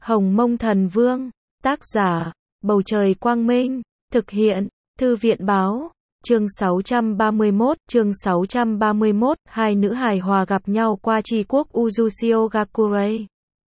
Hồng Mông Thần Vương, tác giả, Bầu Trời Quang Minh, thực hiện, Thư viện Báo, chương 631, hai nữ hài hòa gặp nhau qua tri quốc Uzushio Gakurei.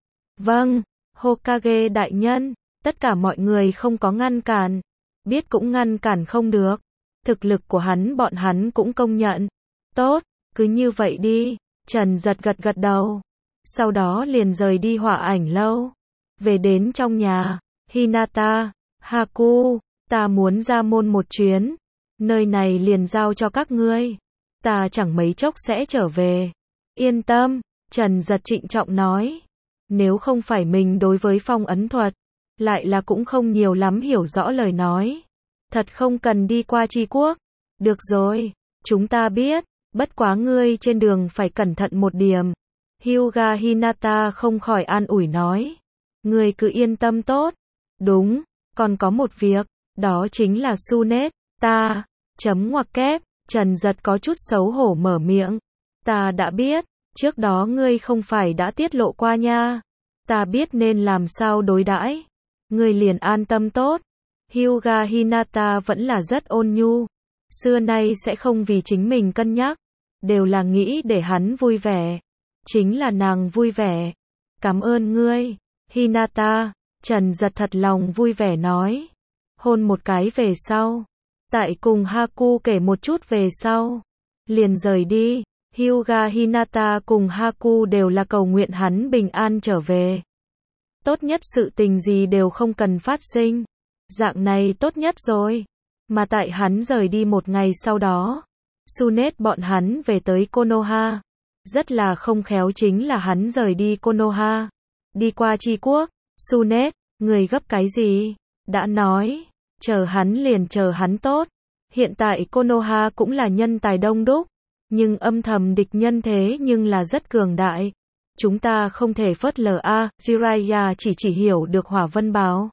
Vâng, Hokage đại nhân, tất cả mọi người không có ngăn cản, biết cũng ngăn cản không được. Thực lực của bọn hắn cũng công nhận. Tốt, cứ như vậy đi, Trần Giật gật đầu. Sau đó liền rời đi Hỏa Ảnh lâu. Về đến trong nhà, Hinata, Haku, ta muốn ra môn một chuyến. Nơi này liền giao cho các ngươi. Ta chẳng mấy chốc sẽ trở về. Yên tâm, Trần Giật trịnh trọng nói. Nếu không phải mình đối với phong ấn thuật, lại là cũng không nhiều lắm hiểu rõ lời nói. Thật không cần đi qua tri quốc. Được rồi, chúng ta biết, bất quá ngươi trên đường phải cẩn thận một điểm. Hyuga Hinata không khỏi an ủi nói. Ngươi cứ yên tâm tốt. Đúng, còn có một việc, đó chính là Sunet, ta, ngoặc kép, Trần Giật có chút xấu hổ mở miệng. Ta đã biết, trước đó ngươi không phải đã tiết lộ qua nha. Ta biết nên làm sao đối đãi. Ngươi liền an tâm tốt. Hyuga Hinata vẫn là rất ôn nhu. Xưa nay sẽ không vì chính mình cân nhắc. Đều là nghĩ để hắn vui vẻ. Chính là nàng vui vẻ. Cảm ơn ngươi, Hinata. Trần Giật thật lòng vui vẻ nói. Hôn một cái về sau. Tại cùng Haku kể một chút về sau. Liền rời đi. Hyuga Hinata cùng Haku đều là cầu nguyện hắn bình an trở về. Tốt nhất sự tình gì đều không cần phát sinh. Dạng này tốt nhất rồi. Mà tại hắn rời đi một ngày sau đó, Sunet bọn hắn về tới Konoha. Rất là không khéo chính là hắn rời đi Konoha. Đi qua tri quốc. Sunet, người gấp cái gì? Đã nói, chờ hắn liền chờ hắn tốt. Hiện tại Konoha cũng là nhân tài đông đúc. Nhưng âm thầm địch nhân thế nhưng là rất cường đại. Chúng ta không thể phớt lờ a. Jiraiya chỉ hiểu được Hỏa Vân báo.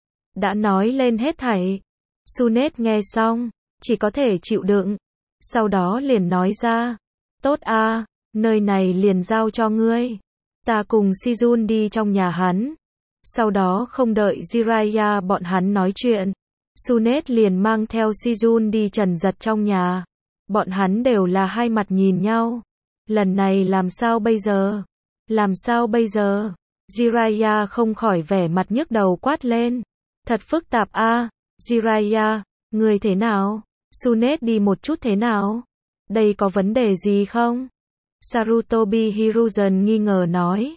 Đã nói lên hết thảy. Sunet nghe xong, chỉ có thể chịu đựng. Sau đó liền nói ra. Tốt a, nơi này liền giao cho ngươi. Ta cùng Shizun đi trong nhà hắn. Sau đó không đợi Jiraiya bọn hắn nói chuyện. Sunet liền mang theo Shizun đi Trần Giật trong nhà. Bọn hắn đều là hai mặt nhìn nhau. Lần này làm sao bây giờ? Làm sao bây giờ? Jiraiya không khỏi vẻ mặt nhức đầu quát lên. Thật phức tạp a. Jiraiya, người thế nào? Sunet đi một chút thế nào? Đây có vấn đề gì không? Sarutobi Hiruzen nghi ngờ nói.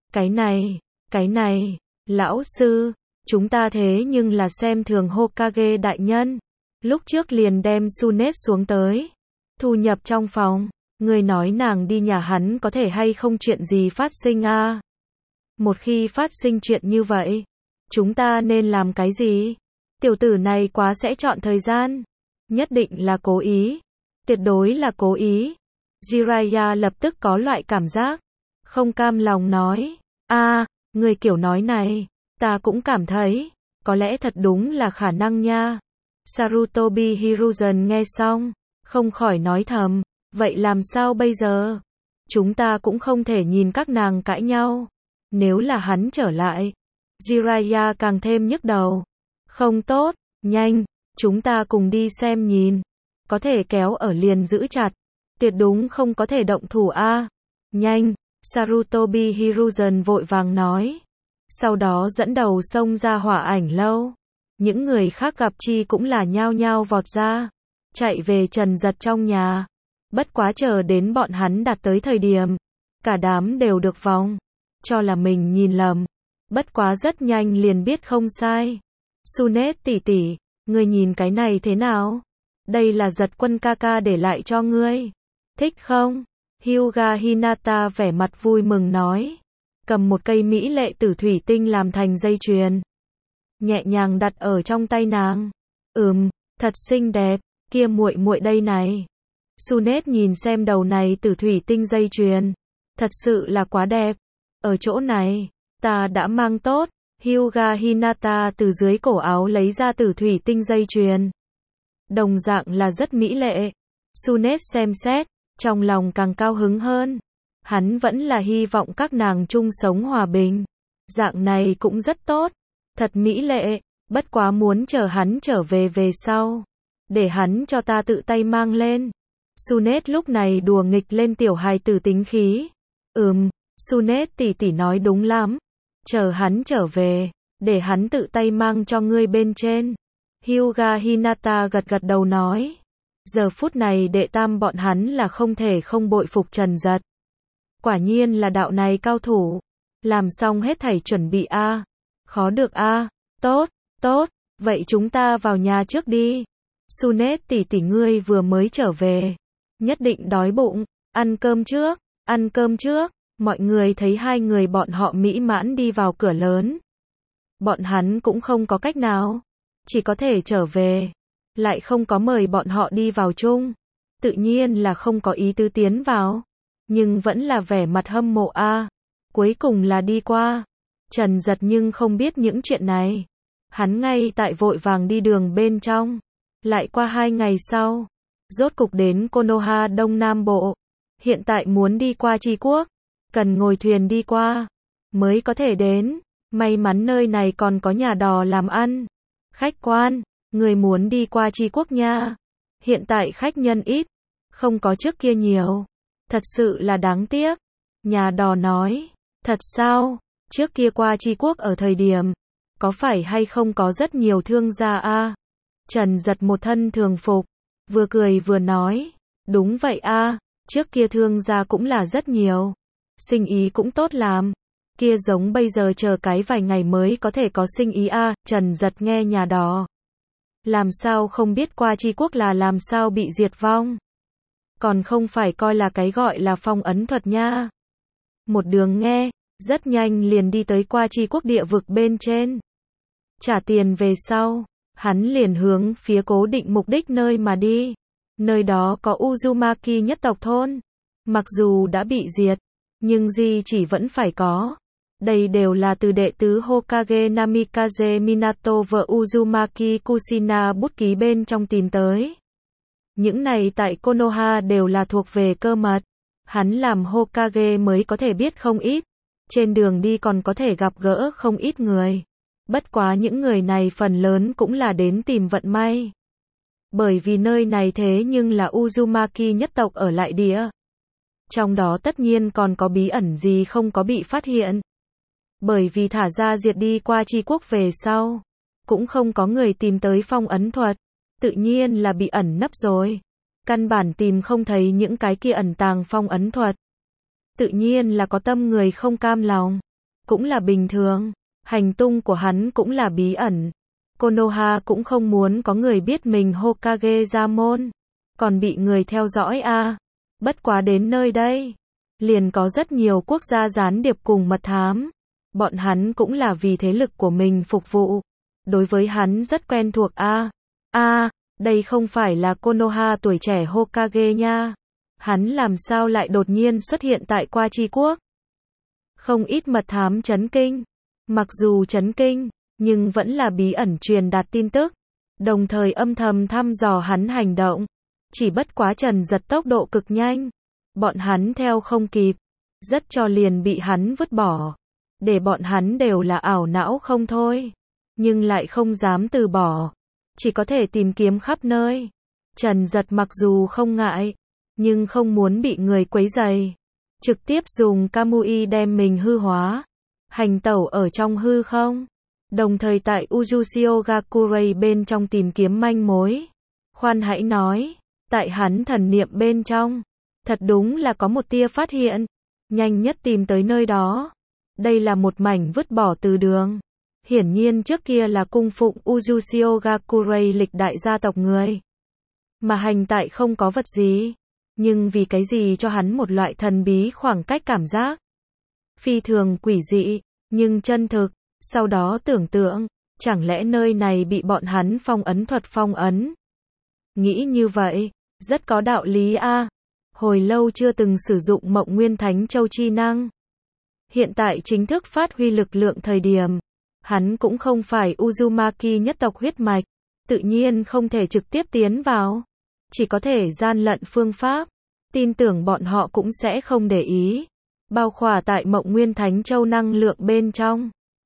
Cái này, lão sư, chúng ta thế nhưng là xem thường Hokage đại nhân. Lúc trước liền đem Sunet xuống tới. Thu nhập trong phòng. Người nói nàng đi nhà hắn có thể hay không chuyện gì phát sinh a? Một khi phát sinh chuyện như vậy, chúng ta nên làm cái gì? Tiểu tử này quá sẽ chọn thời gian. Nhất định là cố ý. Tuyệt đối là cố ý. Jiraiya lập tức có loại cảm giác. Không cam lòng nói. Người kiểu nói này. Ta cũng cảm thấy. Có lẽ thật đúng là khả năng nha. Sarutobi Hiruzen nghe xong. Không khỏi nói thầm. Vậy làm sao bây giờ? Chúng ta cũng không thể nhìn các nàng cãi nhau. Nếu là hắn trở lại. Jiraiya càng thêm nhức đầu. Không tốt, nhanh, chúng ta cùng đi xem nhìn. Có thể kéo ở liền giữ chặt. Tuyệt đúng không có thể động thủ a. Nhanh, Sarutobi Hiruzen vội vàng nói. Sau đó dẫn đầu xông ra Hỏa Ảnh lâu. Những người khác gặp chi cũng là nhao nhao vọt ra. Chạy về Trần Giật trong nhà. Bất quá chờ đến bọn hắn đạt tới thời điểm. Cả đám đều được vòng. Cho là mình nhìn lầm. Bất quá rất nhanh liền biết không sai. Sunet tỷ tỷ, ngươi nhìn cái này thế nào? Đây là Giật Quân ca ca để lại cho ngươi. Thích không? Hyuga Hinata vẻ mặt vui mừng nói. Cầm một cây mỹ lệ tử thủy tinh làm thành dây chuyền. Nhẹ nhàng đặt ở trong tay nàng. Thật xinh đẹp, kia muội muội đây này. Sunet nhìn xem đầu này tử thủy tinh dây chuyền. Thật sự là quá đẹp. Ở chỗ này, ta đã mang tốt. Hyuga Hinata từ dưới cổ áo lấy ra tử thủy tinh dây chuyền. Đồng dạng là rất mỹ lệ. Sunet xem xét, trong lòng càng cao hứng hơn. Hắn vẫn là hy vọng các nàng chung sống hòa bình. Dạng này cũng rất tốt, thật mỹ lệ, bất quá muốn chờ hắn trở về về sau. Để hắn cho ta tự tay mang lên. Sunet lúc này đùa nghịch lên tiểu hài tử tính khí. Sunet tỷ tỷ nói đúng lắm. Chờ hắn trở về, để hắn tự tay mang cho ngươi bên trên. Hyuga Hinata gật gật đầu nói. Giờ phút này đệ tam bọn hắn là không thể không bội phục Trần Giật. Quả nhiên là đạo này cao thủ. Làm xong hết thảy chuẩn bị a. Khó được a. Tốt, tốt, vậy chúng ta vào nhà trước đi. Sunet tỷ tỷ ngươi vừa mới trở về, nhất định đói bụng, ăn cơm trước, ăn cơm trước. Mọi người thấy hai người bọn họ mỹ mãn đi vào cửa lớn. Bọn hắn cũng không có cách nào, chỉ có thể trở về, lại không có mời bọn họ đi vào chung. Tự nhiên là không có ý tứ tiến vào, nhưng vẫn là vẻ mặt hâm mộ a. Cuối cùng là đi qua. Trần Giật nhưng không biết những chuyện này. Hắn ngay tại vội vàng đi đường bên trong. Lại qua 2 ngày sau, rốt cục đến Konoha Đông Nam Bộ. Hiện tại muốn đi qua Tri Quốc, cần ngồi thuyền đi qua, mới có thể đến. May mắn nơi này còn có nhà đò làm ăn. Khách quan, người muốn đi qua Tri Quốc nha. Hiện tại khách nhân ít, không có trước kia nhiều. Thật sự là đáng tiếc. Nhà đò nói, thật sao, trước kia qua Tri Quốc ở thời điểm, có phải hay không có rất nhiều thương gia a? Trần Giật một thân thường phục, vừa cười vừa nói, đúng vậy a, trước kia thương gia cũng là rất nhiều, sinh ý cũng tốt làm, kia giống bây giờ chờ cái vài ngày mới có thể có sinh ý a. Trần Giật nghe nhà đò, làm sao không biết qua Tri Quốc là làm sao bị diệt vong, còn không phải coi là cái gọi là phong ấn thuật nha. Một đường nghe, rất nhanh liền đi tới qua Tri Quốc địa vực bên trên. Trả tiền về sau, hắn liền hướng phía cố định mục đích nơi mà đi. Nơi đó có Uzumaki nhất tộc thôn. Mặc dù đã bị diệt, nhưng di chỉ vẫn phải có. Đây đều là từ đệ tứ Hokage Namikaze Minato và Uzumaki Kushina bút ký bên trong tìm tới. Những này tại Konoha đều là thuộc về cơ mật. Hắn làm Hokage mới có thể biết không ít. Trên đường đi còn có thể gặp gỡ không ít người. Bất quá những người này phần lớn cũng là đến tìm vận may. Bởi vì nơi này thế nhưng là Uzumaki nhất tộc ở lại địa. Trong đó tất nhiên còn có bí ẩn gì không có bị phát hiện. Bởi vì thả ra diệt đi qua Tri Quốc về sau, cũng không có người tìm tới phong ấn thuật. Tự nhiên là bị ẩn nấp rồi. Căn bản tìm không thấy những cái kia ẩn tàng phong ấn thuật. Tự nhiên là có tâm người không cam lòng. Cũng là bình thường. Hành tung của hắn cũng là bí ẩn. Konoha cũng không muốn có người biết mình Hokage ra môn. Còn bị người theo dõi a. Bất quá đến nơi đây, liền có rất nhiều quốc gia gián điệp cùng mật thám. Bọn hắn cũng là vì thế lực của mình phục vụ. Đối với hắn rất quen thuộc a. Đây không phải là Konoha tuổi trẻ Hokage nha. Hắn làm sao lại đột nhiên xuất hiện tại qua Tri Quốc? Không ít mật thám chấn kinh. Mặc dù chấn kinh, nhưng vẫn là bí ẩn truyền đạt tin tức, đồng thời âm thầm thăm dò hắn hành động. Chỉ bất quá Trần Giật tốc độ cực nhanh, bọn hắn theo không kịp, rất cho liền bị hắn vứt bỏ, để bọn hắn đều là ảo não không thôi, nhưng lại không dám từ bỏ, chỉ có thể tìm kiếm khắp nơi. Trần Giật mặc dù không ngại, nhưng không muốn bị người quấy rầy, trực tiếp dùng Kamui đem mình hư hóa, hành tẩu ở trong hư không, đồng thời tại Uzushio Gakurei bên trong tìm kiếm manh mối. Khoan hãy nói, tại hắn thần niệm bên trong, thật đúng là có một tia phát hiện, nhanh nhất tìm tới nơi đó. Đây là một mảnh vứt bỏ từ đường. Hiển nhiên trước kia là cung phụng Uzushio Gakurei lịch đại gia tộc người. Mà hành tại không có vật gì, nhưng vì cái gì cho hắn một loại thần bí khoảng cách cảm giác. Phi thường quỷ dị, nhưng chân thực. Sau đó tưởng tượng, chẳng lẽ nơi này bị bọn hắn phong ấn thuật phong ấn? Nghĩ như vậy, rất có đạo lý a. Hồi lâu chưa từng sử dụng Mộng Nguyên Thánh Châu chi năng. Hiện tại chính thức phát huy lực lượng thời điểm. Hắn cũng không phải Uzumaki nhất tộc huyết mạch, tự nhiên không thể trực tiếp tiến vào. Chỉ có thể gian lận phương pháp. Tin tưởng bọn họ cũng sẽ không để ý. Bao khỏa tại Mộng Nguyên Thánh Châu năng lượng bên trong.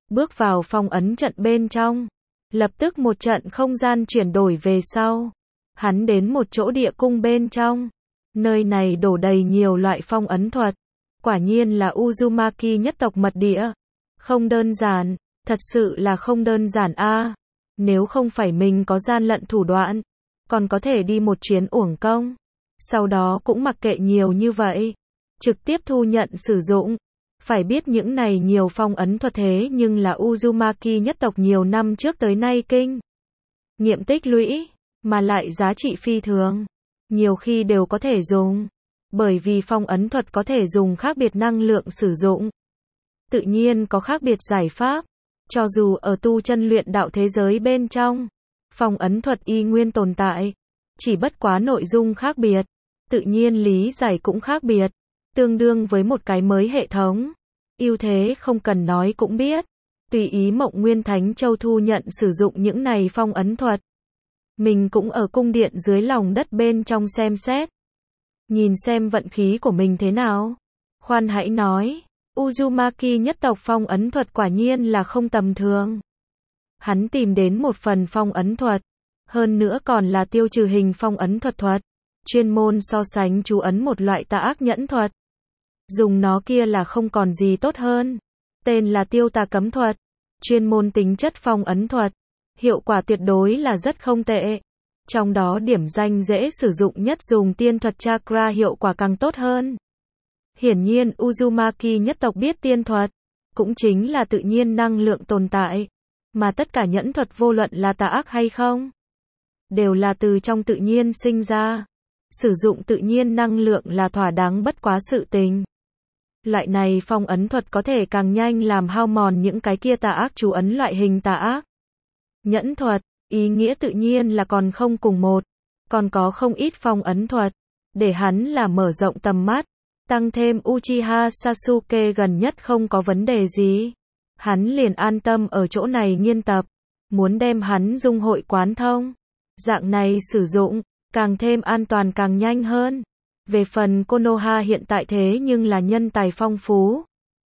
bước vào phong ấn trận bên trong. Lập tức một trận không gian chuyển đổi về sau. Hắn đến một chỗ địa cung bên trong. Nơi này đổ đầy nhiều loại phong ấn thuật. Quả nhiên là Uzumaki nhất tộc mật địa. Không đơn giản, thật sự là không đơn giản a. Nếu không phải mình có gian lận thủ đoạn, còn có thể đi một chuyến uổng công. Sau đó cũng mặc kệ nhiều như vậy, trực tiếp thu nhận sử dụng. Phải biết những này nhiều phong ấn thuật thế nhưng là Uzumaki nhất tộc nhiều năm trước tới nay kinh nghiệm tích lũy, mà lại giá trị phi thường. Nhiều khi đều có thể dùng. Bởi vì phong ấn thuật có thể dùng khác biệt năng lượng sử dụng. Tự nhiên có khác biệt giải pháp. Cho dù ở tu chân luyện đạo thế giới bên trong, phong ấn thuật y nguyên tồn tại. Chỉ bất quá nội dung khác biệt. Tự nhiên lý giải cũng khác biệt. Tương đương với một cái mới hệ thống. Ưu thế không cần nói cũng biết. Tùy ý Mộng Nguyên Thánh Châu thu nhận sử dụng những này phong ấn thuật. Mình cũng ở cung điện dưới lòng đất bên trong xem xét. Nhìn xem vận khí của mình thế nào. Khoan hãy nói, Uzumaki nhất tộc phong ấn thuật quả nhiên là không tầm thường. Hắn tìm đến một phần phong ấn thuật. Hơn nữa còn là tiêu trừ hình phong ấn thuật thuật. Chuyên môn so sánh chú ấn một loại tà ác nhẫn thuật. Dùng nó kia là không còn gì tốt hơn. Tên là tiêu tà cấm thuật. Chuyên môn tính chất phong ấn thuật. Hiệu quả tuyệt đối là rất không tệ. Trong đó điểm danh dễ sử dụng nhất dùng tiên thuật chakra hiệu quả càng tốt hơn. Hiển nhiên Uzumaki nhất tộc biết tiên thuật. Cũng chính là tự nhiên năng lượng tồn tại. Mà tất cả nhẫn thuật vô luận là tà ác hay không. Đều là từ trong tự nhiên sinh ra. Sử dụng tự nhiên năng lượng là thỏa đáng bất quá sự tình. Loại này phong ấn thuật có thể càng nhanh làm hao mòn những cái kia tà ác chú ấn loại hình tà ác. Nhẫn thuật, ý nghĩa tự nhiên là còn không cùng một. Còn có không ít phong ấn thuật. Để hắn là mở rộng tầm mắt. Tăng thêm Uchiha Sasuke gần nhất không có vấn đề gì. Hắn liền an tâm ở chỗ này nghiên tập. Muốn đem hắn dung hội quán thông. Dạng này sử dụng, càng thêm an toàn càng nhanh hơn. Về phần Konoha hiện tại thế nhưng là nhân tài phong phú.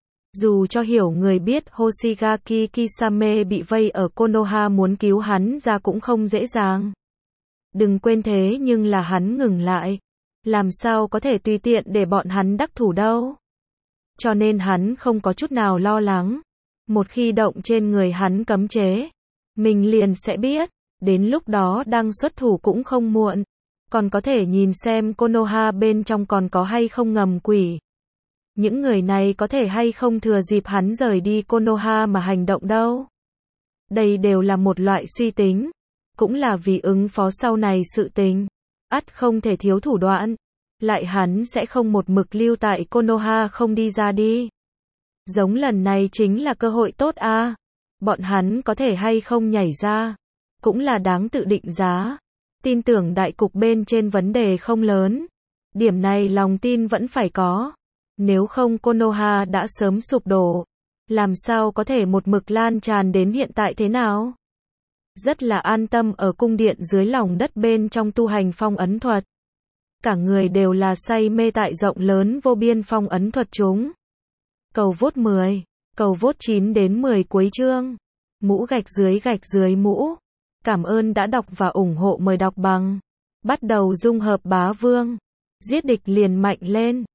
Dù cho hiểu người biết Hoshigaki Kisame bị vây ở Konoha muốn cứu hắn ra cũng không dễ dàng. Đừng quên thế nhưng là hắn ngừng lại. Làm sao có thể tùy tiện để bọn hắn đắc thủ đâu. Cho nên hắn không có chút nào lo lắng. Một khi động trên người hắn cấm chế, mình liền sẽ biết. Đến lúc đó đang xuất thủ cũng không muộn. Còn có thể nhìn xem Konoha bên trong còn có hay không ngầm quỷ. Những người này có thể hay không thừa dịp hắn rời đi Konoha mà hành động đâu. Đây đều là một loại suy tính. Cũng là vì ứng phó sau này sự tình. Ắt không thể thiếu thủ đoạn. Lại hắn sẽ không một mực lưu tại Konoha không đi ra đi. Giống lần này chính là cơ hội tốt a. Bọn hắn có thể hay không nhảy ra. Cũng là đáng tự định giá. Tin tưởng đại cục bên trên vấn đề không lớn. Điểm này lòng tin vẫn phải có. Nếu không Konoha đã sớm sụp đổ. Làm sao có thể một mực lan tràn đến hiện tại thế nào? Rất là an tâm ở cung điện dưới lòng đất bên trong tu hành phong ấn thuật. Cả người đều là say mê tại rộng lớn vô biên phong ấn thuật chúng. Cầu vote 10, cầu vote 9 đến 10 cuối chương. Mũ gạch dưới mũ. Cảm ơn đã đọc và ủng hộ, mời đọc bằng. Bắt đầu dung hợp bá vương. Giết địch liền mạnh lên.